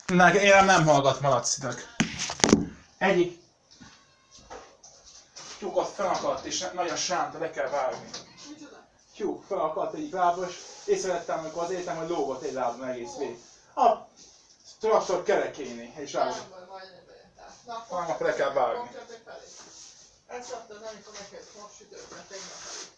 Én nem hallgat malacinak. Egyik tyúk azt felakadt és nagyon sánta, le kell vágni. Tyúk felakadt egyik lábba, és észrevettem, amikor az értem, hogy lógott egy lábban egész végig. A traktor kerekéni, és rágott. Akkor le kell vágni. Ezt kaptad, amikor neked most sütőkben tegnap elég.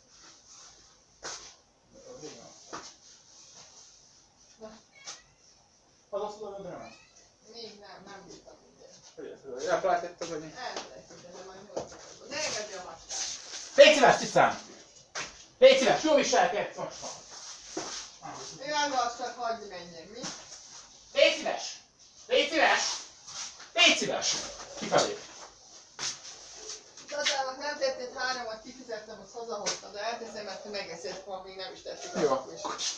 Az azt tudod, de nem? Még nem bírtam mindent. Elfelejtetted, hogy mi? Elfelejtettem, de majd nyolcakor. Ne engedj a macskát! Légy szíves, Ticám! Légy szíves, jó viselkedsz most van! Én csak hagyj menjen, mi? Légy szíves! Légy szíves! Légy szíves! Kifelé! Tatának nem tettél 3-at, kifizettem, azt hazahoztam, de elteszem, mert te megeszed, ha még nem is tettük. Jó.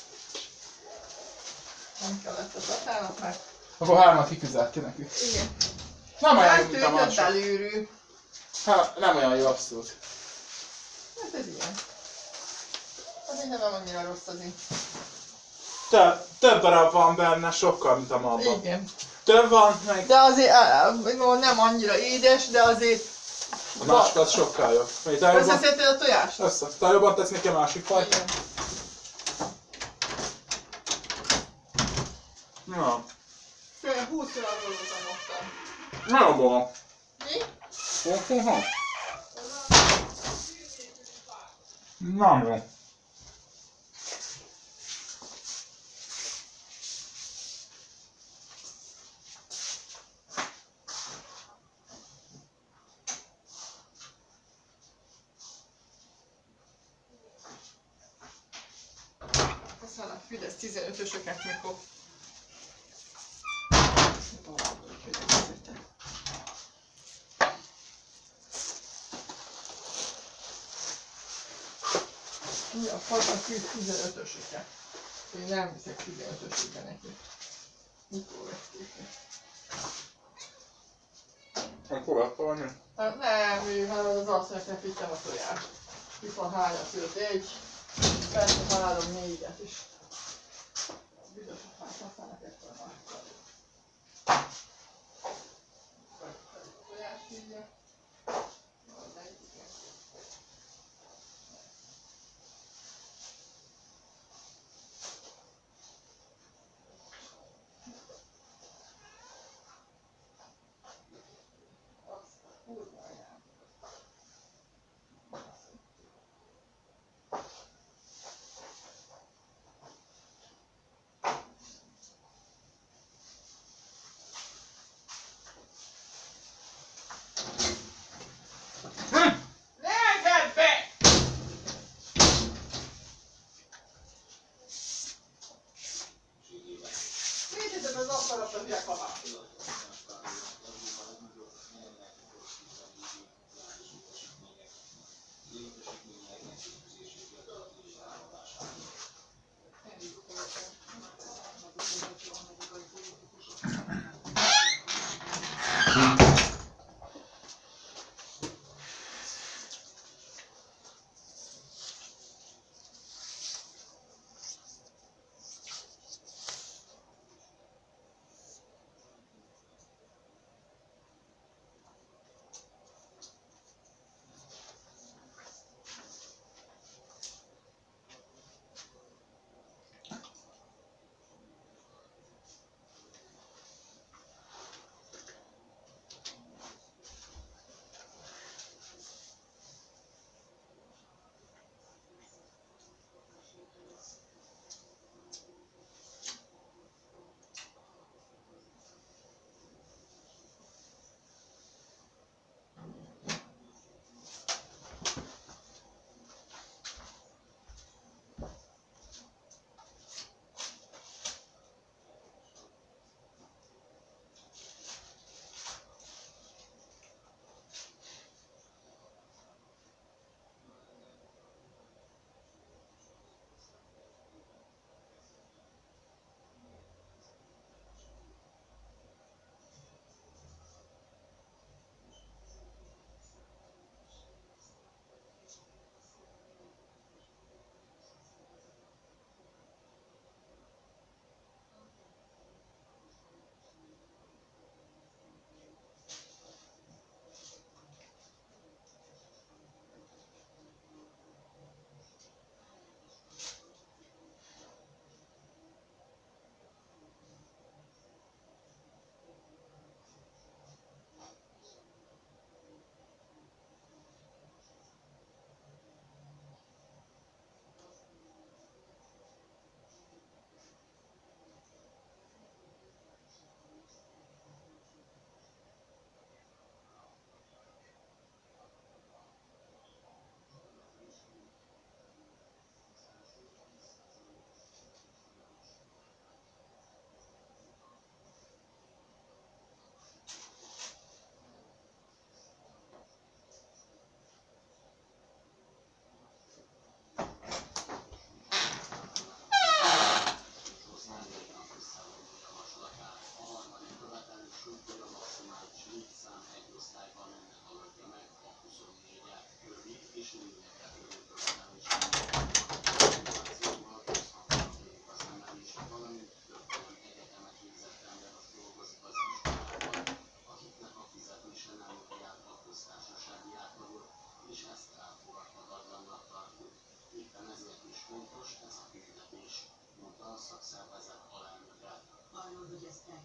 Nem kellett a Tatának, mert... Akkor 3-at kifizet ki nekünk. Igen. Nem olyan jó, Nem mint a töltött mások. belőlű. Hát nem olyan jó, abszolút. Hát ez ilyen. Azért nem annyira rossz azért. Több darab van benne, sokkal, mint a mabban. Igen. Több van, meg De azért nem annyira édes, de azért... a másik az sokkal jobb. Összeszedted a tojást? Össze. Talán jobban tesz neki a másik fajt. Igen. Na. Főleg 20 gramolózom mostan. Nagyon bom. Mi? Nem jó. Aztán a Fidesz 15-ösöket mikor... Mi a fajta 15-ösöket? Én nem viszek 15-ösökbe neki. Mikor vették ki? Akkor vagy? Hát nem, hanem az azt mondja, hogy vittem a tojást. Itt van 3 szült, 1, persze 3-4-et is. Biztos, hogy használnak ezt a másikat. Tojást hívja.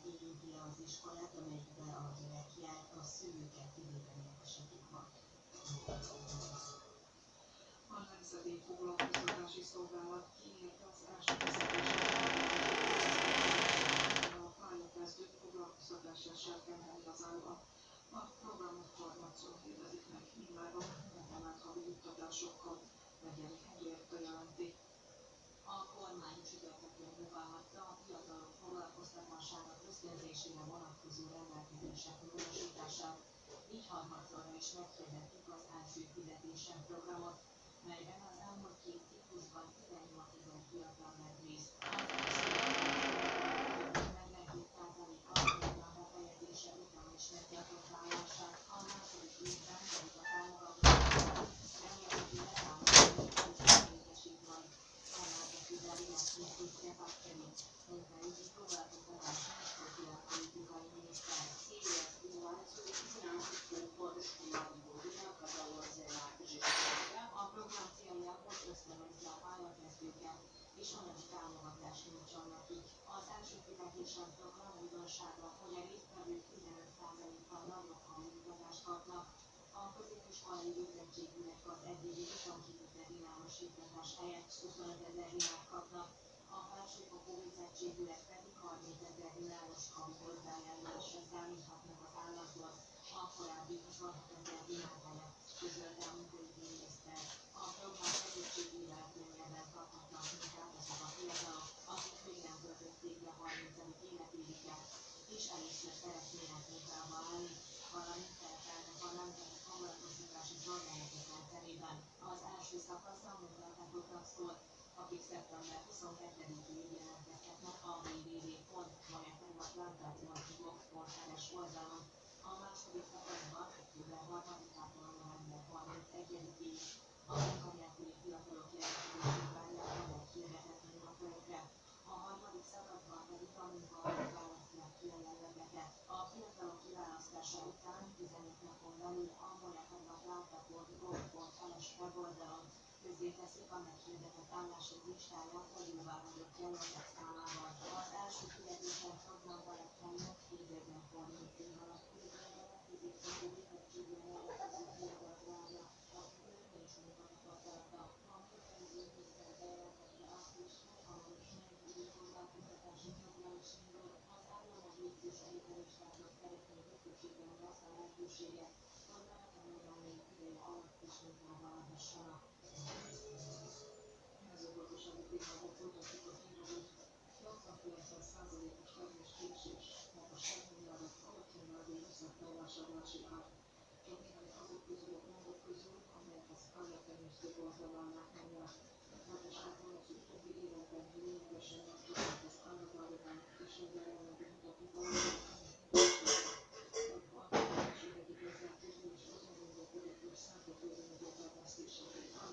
érinti az iskolát, amelyikben a gyerekek a szülőket kivéteni esetik van. A Nemzeti Foglalkoztatási Szolgálat kiírta az első fizetését. A pályakezdők foglalkoztatással kell venni az állat. A programot harmadszor hirdetik meg immáron, emelt havi juttatásokkal, Megyeri Henrietta jelenti. A kormány csütörtökön jóváhagyta a fiatalok foglalkoztatásának ösztönzésére vonatkozó rendelkezések módosítását, így harmadszorra is meghirdettük az első fizetésen programot, melyben az elmúlt 2 ciklusban 18 000 fiatal vett részt. Az első 42%-a a befejezése után is megtartott állását, a második évben pedig a támogatását remélhetőleg támogatását létesít majd. Emellett kizárja a Krisztus Pakkeri, munkaügyi foglalkoztatási és szociálpolitikai miniszter. A program célja, hogy ösztönözze a pályakezdőket, és anyagi támogatást nyújtson nekik. Az első fizetésen program újdonsága, hogy a résztvevők 15%-kal nagyobb hangjuttatást kapnak. A középiskolai végzettségűek az eddigi 22 000 dináros juttatás helyett 25 000 dinárt kapnak, a felsőfokú végzettségűek pedig 30 000 dináros havi hozzájárulásra számíthatnak az állatból, a korábbi 26 000 dinár helyett, közölte a munkaügyi miniszter. A program segítségével könnyebben kaphatnak munkát azok a fiatalok, akik még nem töltötték be 30. életévüket, és először szeretnének munkába állni, valamint szerepelnek a nemzeti foglalkoztatási szolgálatok rendszerében. Az első szakasz a munkáltatóknak szól, akik szeptember 22-ig jelentkezhetnek a www.majatematlantáció.blog.rs oldalon. A második szakaszban október 3-ától november 31-ig a munkanélküli fiatalok jelentkezését várják a meghirdetett munkakörökre. A harmadik szakaszban pedig a munkaadók választják ki a jelölteket. A fiatalok kiválasztása után 15 napon belül a majatematlantáció.blog.rs weboldalon közzéteszik a meghirdetett állások listáját a jóváhagyott jelöltek számával. Az első fizetésen program alatt 2030 év alatt középfokú végzettségűen rendelkező fiatalok várja, akiknek nincs munkatapasztalata. A munkaügyi miniszter bejelentette azt is, hogy hamarosan egy új foglalkoztatási program is indul. Az állam a végzős egyetemistáknak szeretné biztosítani azt a lehetőséget, hogy menetemedelmi ideje alatt is munkával adhassanak. Mezőgazdasági témában folytatjuk a híradót. 80-90%-os terméskésés, magas árnyalat, alacsony vásárlási ár. Csak néhány azok közül a gondok közül, amelyekhez állattenyésztők konzerválnák magát. Magas árnyalat utóbbi években lényegesen megcsökkent az állatállomány, és ezzel jelenleg mutatni valóban. A termékségeki gazdálkodó is azon gondolkodik, hogy számítógépes termesztésére áll.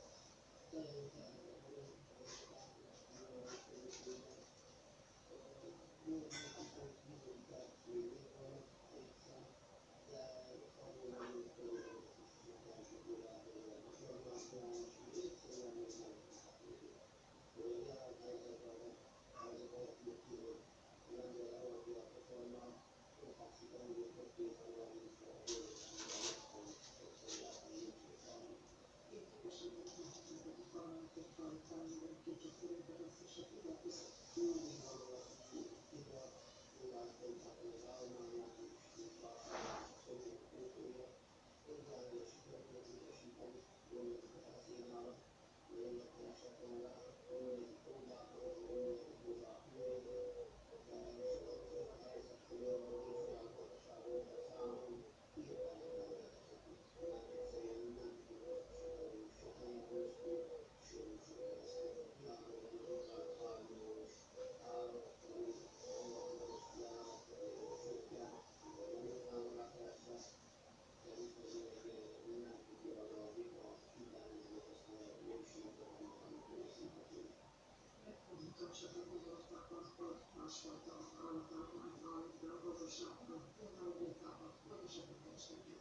Másfajta állatállomány de a gazdaságban, például birkában, vagy esetleg kereskednek.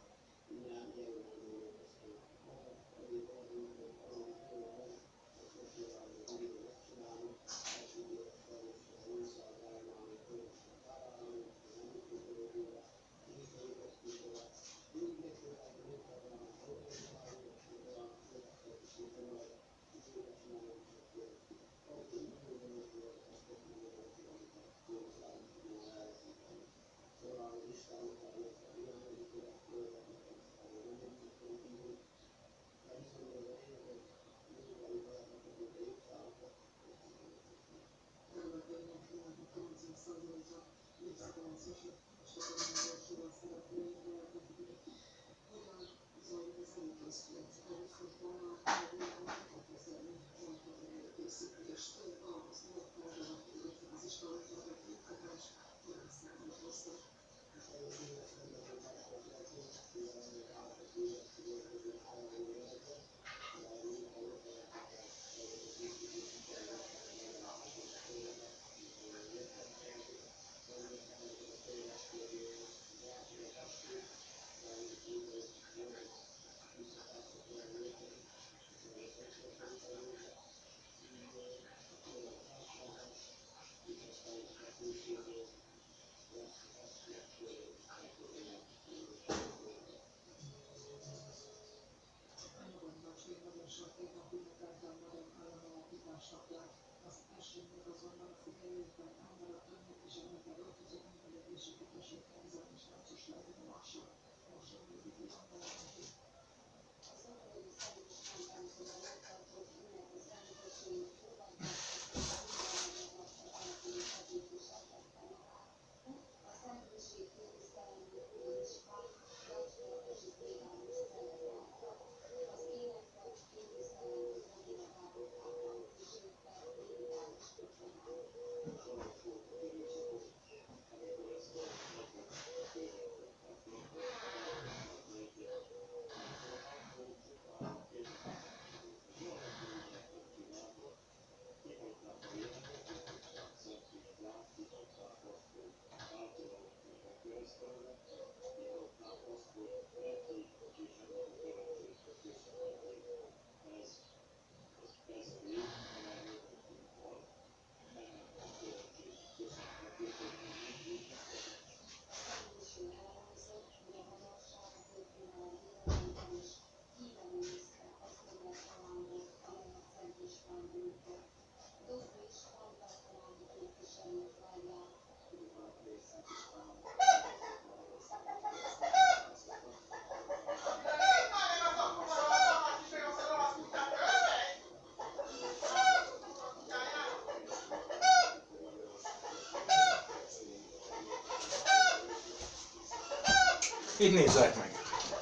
Így nézzenek meg.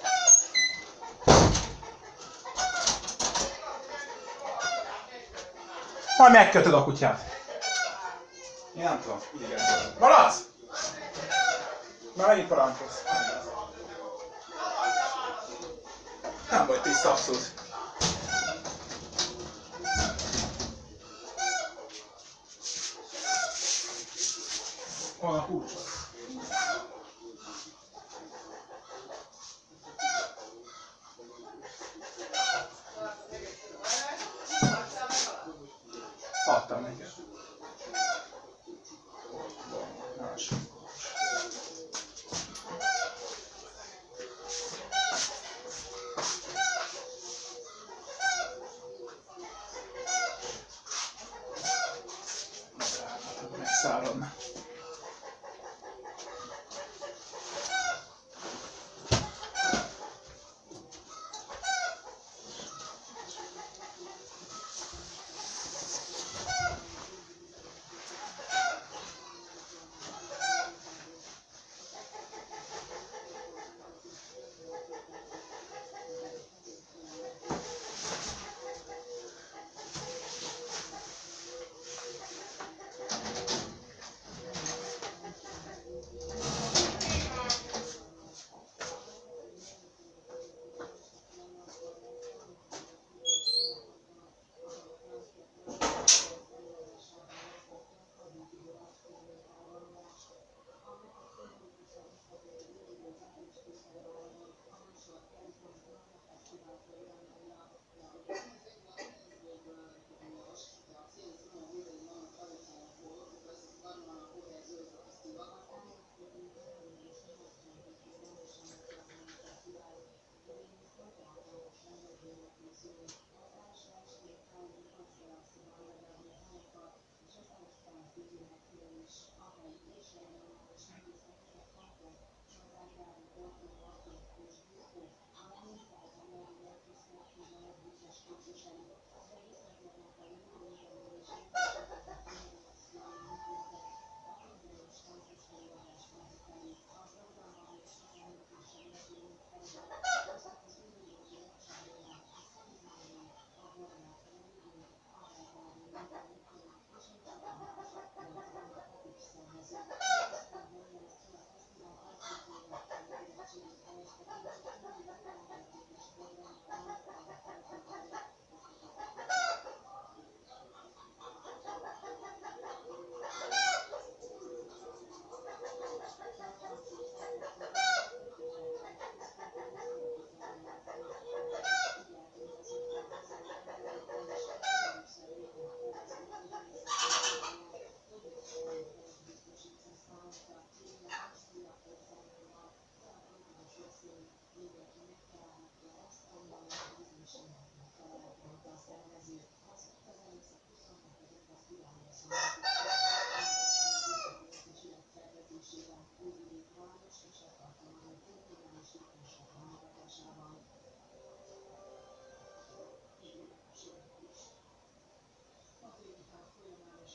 Majd megkötöd a kutyát. Én nem tudom, igen. Malac! Már megint parancsolsz. Nem baj, tiszta abszolút. Hol a kulcs? Adtam neki. Megszáradna.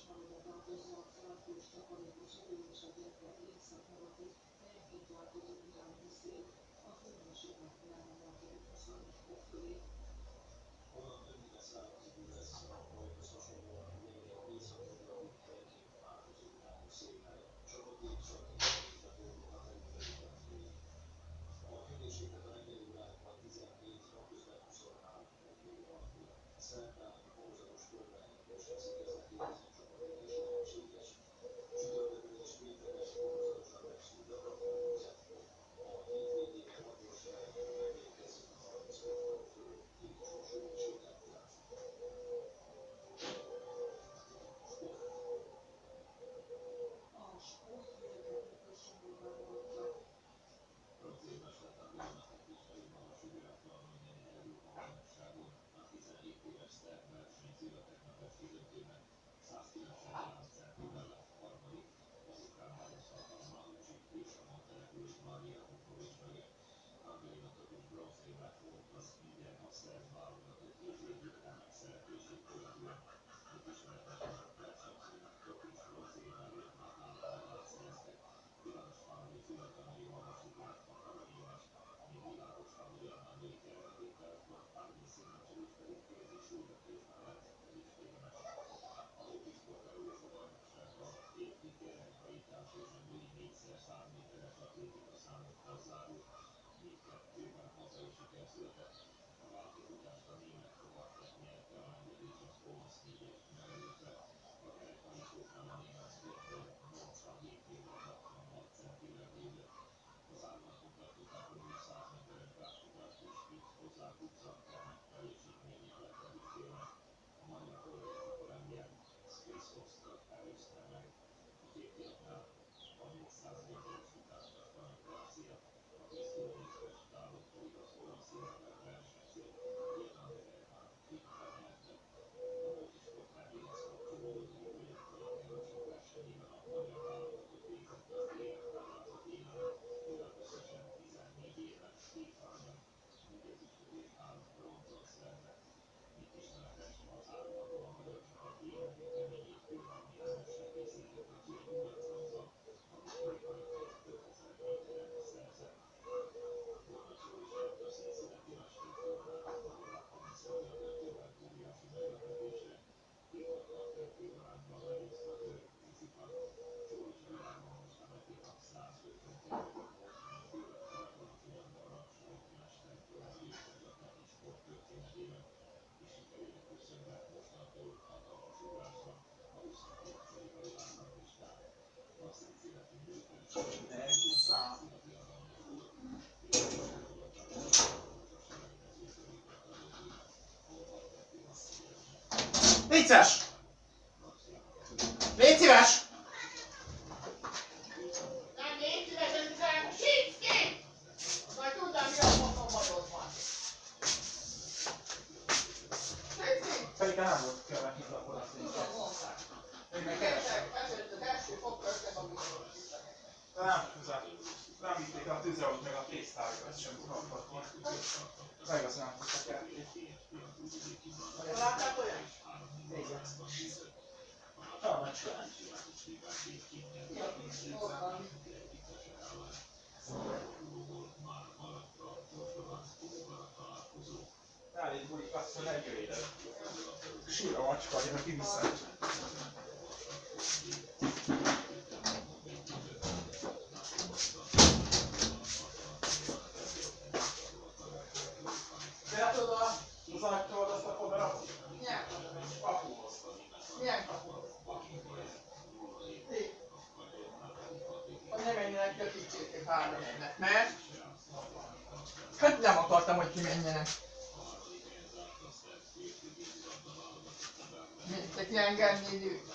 magasságokba tartozó felhős csapadékos idő és a gyenge észak-nyugati, helyenként változó irányú szél a fővárosi átvilágon emelkedik a 20 fok fölé. Onnan többnyire szárazidő lesz, Bajhoz hasonlóan a gyenge észak-nyugati, helyenként változó irányú széllel, csak a délszaki területeken a területeken fúj. A hőmérséklet a reggeli órákban 17, napközben 23 fok körül alakul. Szerdán fokozatos körbeengedés veszik kezdetét, csapadék és lehetséges. Csütörtökön és pénteken fokozatosan megszűn gyakran felhőzet. A hétvégén Magyarország elérkezik a 35 fok fölötti csúcs hőmérséklettel. A sporthíreket Miklós Sándor válogatta. Francia Esetben világteknikai magas időrátlanul nyerő a bajnokságon. A 17 éves szerb versenyző a tegnap esti döntőben 193 centivel lett harmadik, az ukrán Jaroszlav Malucsik és a montenegrói Maria Vukovic mögött. Angelina Tomic bronzérmet volt az ingyen a szerb válogatott 7 év után megszereplését követően. Mint ismeretesen a versenyzőnek Tomic bronzérmelőtt már 3 díjat szereztek. Piros Fanni fiatalnői magasugrásban aranyérmes, ami világosan ugyan női keretételekben Árnyi Színmecselit pedig kézi súlyvetés mellett egészségemes. A lókisport Európa bajnokságban 7 tippérhelykai társ és a női 4x100 méteres atlétika számokkal zárult, mindkettőben hazai siker született. A váltófutást a német Kovacsek nyerte a lengyel és Thomas 4-es megelőzve. A kerekhajítóknál a német sportról 87 évvel 66 centivel védett. Az árnakon tartották a 100 méteres gázfutást is, itt hozzá Kuczak remek teljesítménye a legkevés félnek. A magyar kollégákat lengyel Skrzyszowska előzte meg. A férfiaknál a 800 méteres futást a spanyol Garcia, a 10 kilométeres távot pedig az olasz jelenleg versenyző Fernando Ehrmann nyerte. A lókisport nevéhez kapcsolódó olimpiai bajnokság versenyében a magyar válogatott végzett az életkorlátot élen, mivel összesen 14 éven 7 aranyat, 4 ezüstöt és 3 bronzot szerzett. Itt ismeretes az árulagban a magyar csapat életű keményét kőhalmi nemessel készített a két újat bronzon, amit Amerikai 5000 méteren szerzett. Volna szó is lett a Cincinnati Mestertornán, ahol a komisszolja a döntőben óriási meglepetésre. Viktor Carter kőhalányban legyőzte a török Tsitsipas. Szó is a világban most Amerikában 152. főleg alakulatilag aranysági mestertornán győztes a teniszsport történetében, és sikerének köszönve mostantól hatalmas ugrásra a 22. a világranglistán. A Cincinnati nőversenyben a Cincinnati aranyos volt, és a sorozatban a selejtező körülbelül a döntőben, ahol 6-2 nyertek. Légy szíves! Légy szíves! Nem légy szívesen, hiszen síts ki! Majd tudnám, mi a faszom bajod van. Síts ki! Pedig nem volt követni a kolat Tudom, mondták. Én meg keresem. Ezért az első fokkal összekapcsolom a tiszteket. De nem vitték a tűzreót meg a tésztájukat sem kaphatni. Meg azt nem tudtak el. Jól látták olyan? Igen. A macskán. Ott van. Elég bulik, azt mondja, ne jöjj ide. Sír a macska, hogy aki vissza. De tudod, az ajtót azt akkor berakod? Milyen Kapuhoz. Milyen kapu? Ti? Hogy nem menjenek, kötítsétek hátra mennek, mert? Hát nem akartam, hogy kimenjenek. Mindtek engedni időt.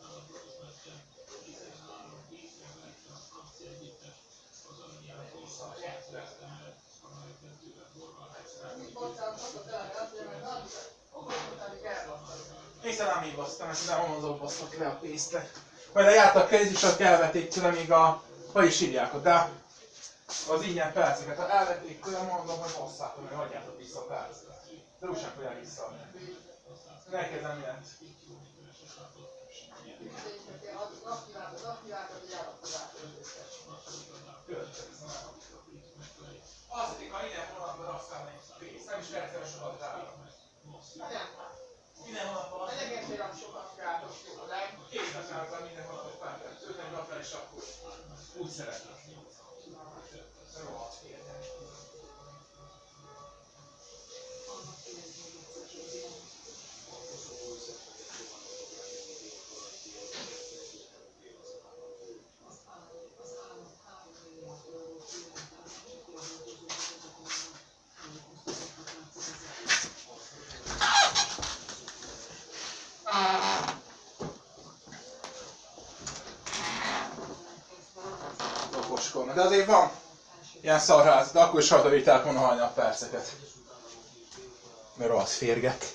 Észre nem hívoztam, ezt nem onnan basztak le a pénzre. Majd lejártak el, és ott elvették tőle még a... Hogy is hívják ott, de az ingyen perceket. Ha elvették tőle, mondom, hogy hosszátok meg, hagyjátok vissza a percet. De úgy sem fogják visszaadni. Ne kezdem ilyet. Az, ha ide hónapban használni pénzt, nem is értem sokat rá. Minden hónapban azt éjszakában minden hónapban feltett. Őt nem rakni és akkor úgy szeretem. Rohadt féltem. Az állam 3 milliárd euró kiadását korlátozó vezetőnek tájékoztatottak látszik. Okoskodna. De azért van ilyen szarház, de akkor is hagyta viták volna halni a perceket. Mert rohadt férgek.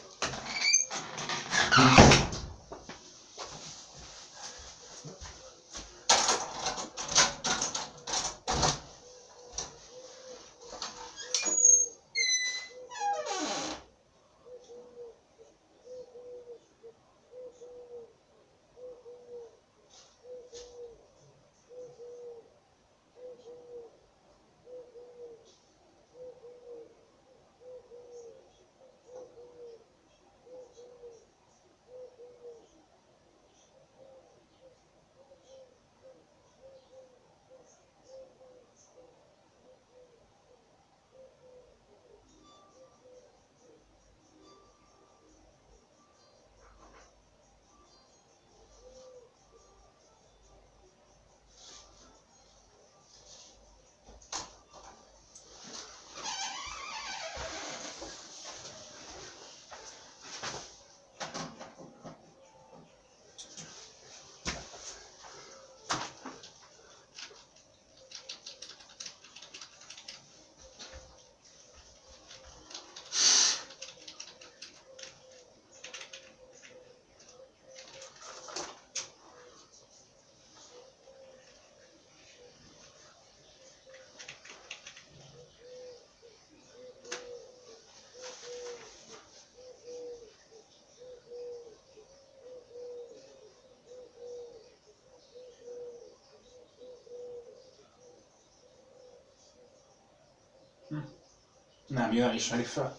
Nem, jön, ismeri fel.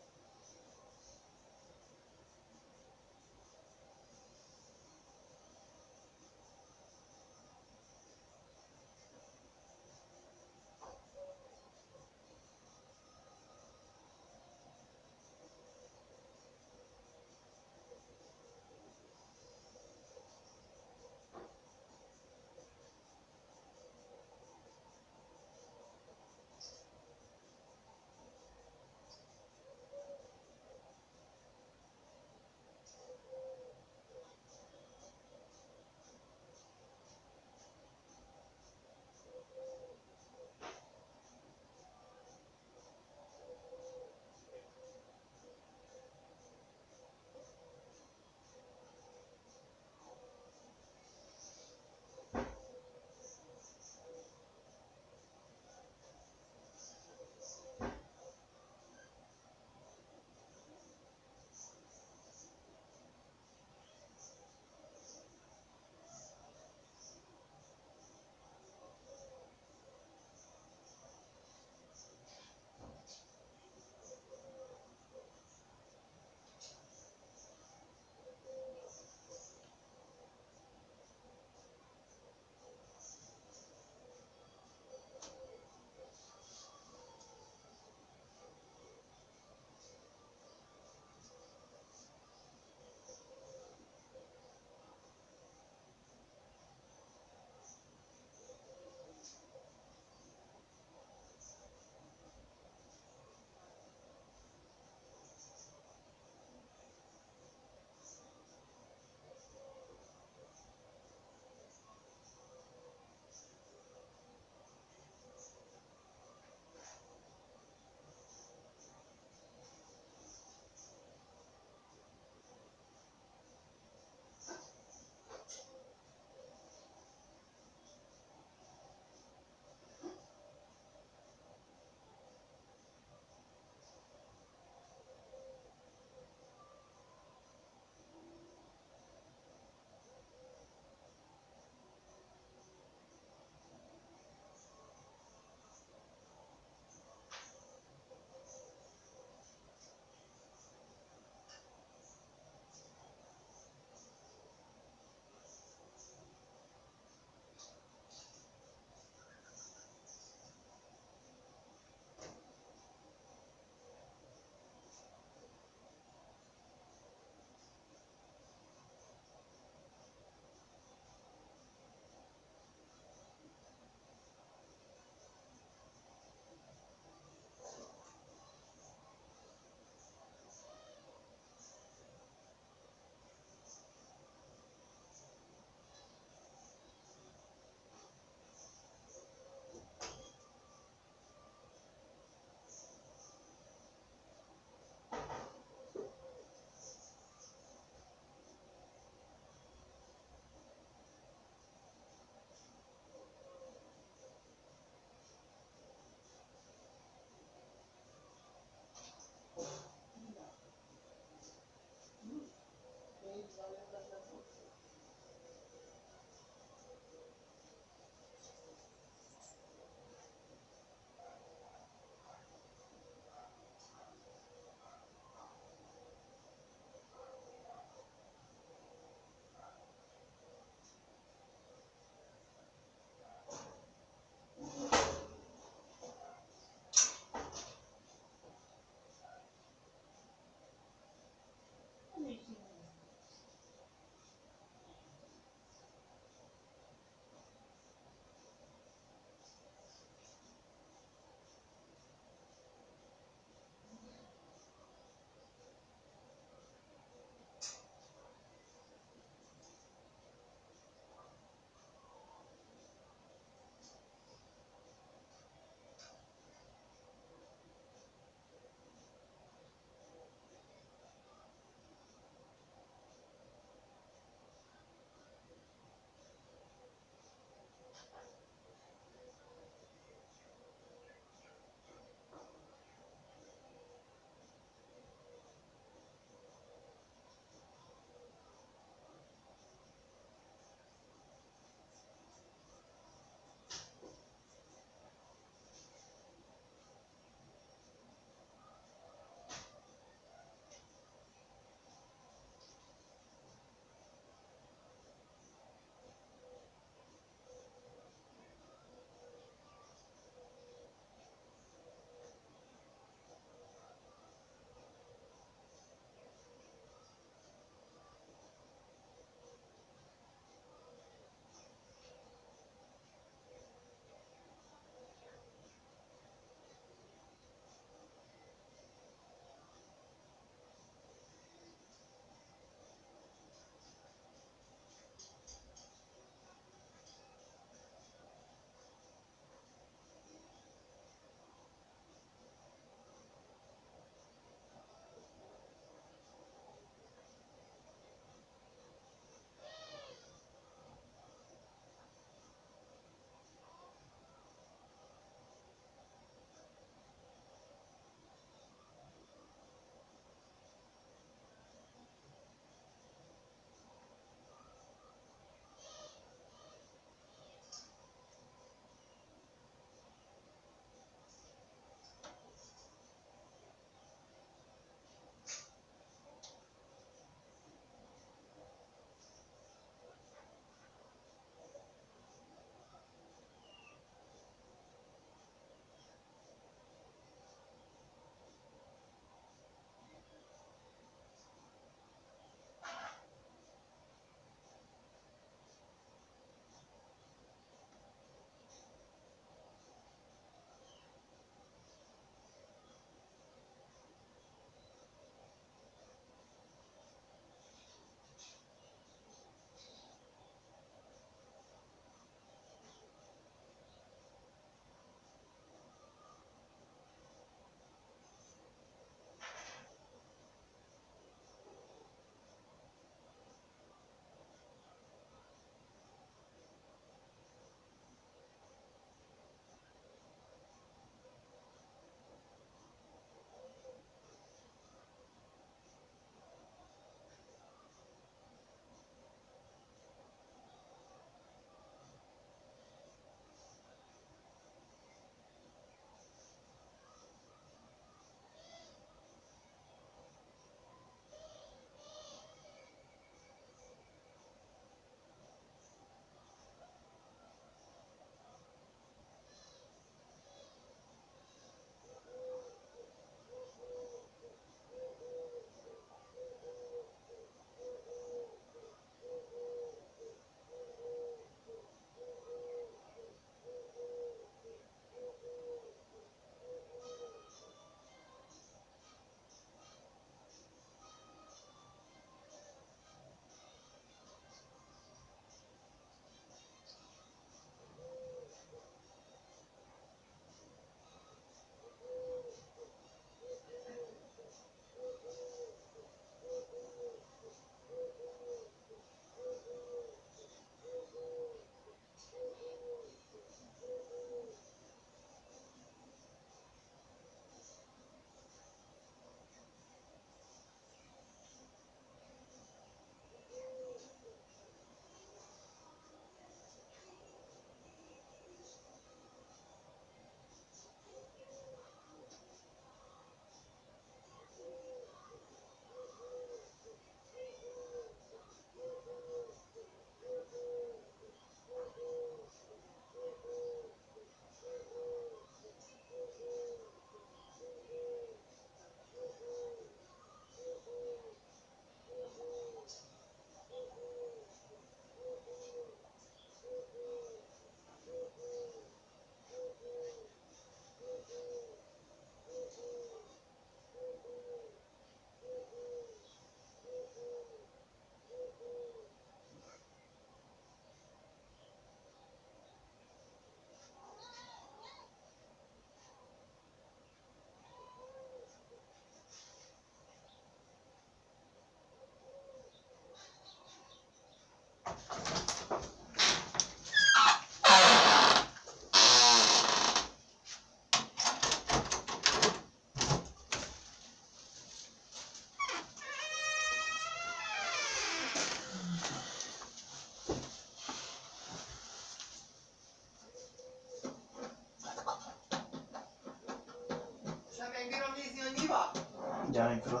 mindjárt megtudod.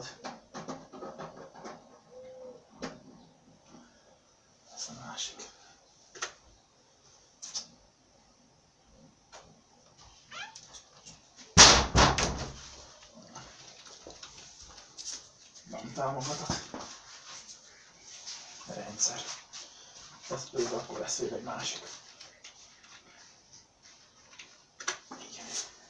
Ez a másik. Nem támogatott. Rendszer. Ez pedig akkor lesz még egy másik. Igen.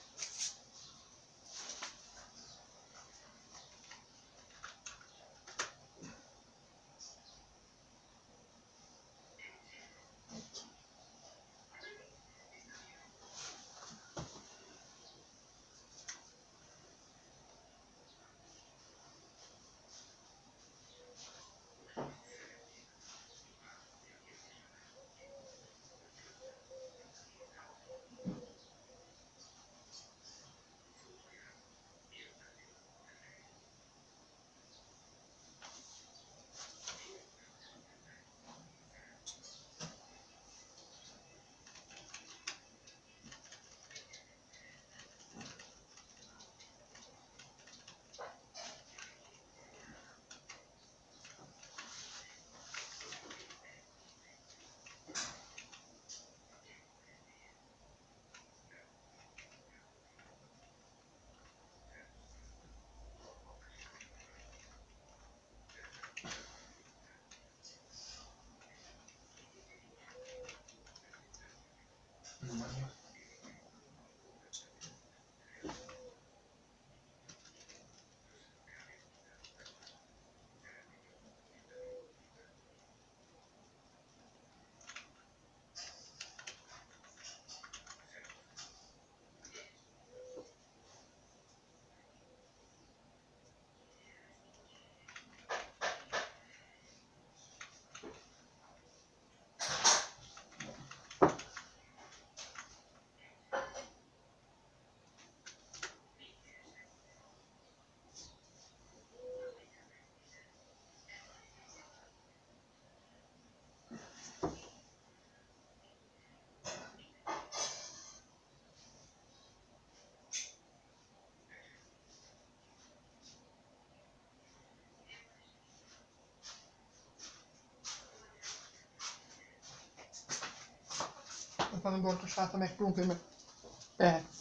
Van a bortos háta, meg krumpli, meg ehetsz.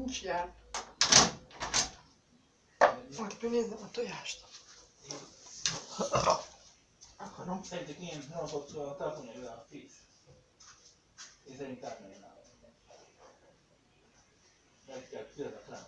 nincs ilyen. Majd nézzem a tojást. Akarom. Szerintek én nyomott a telefonja a 10. Én szerint elmenjen nála. Meg kell fizetni rá.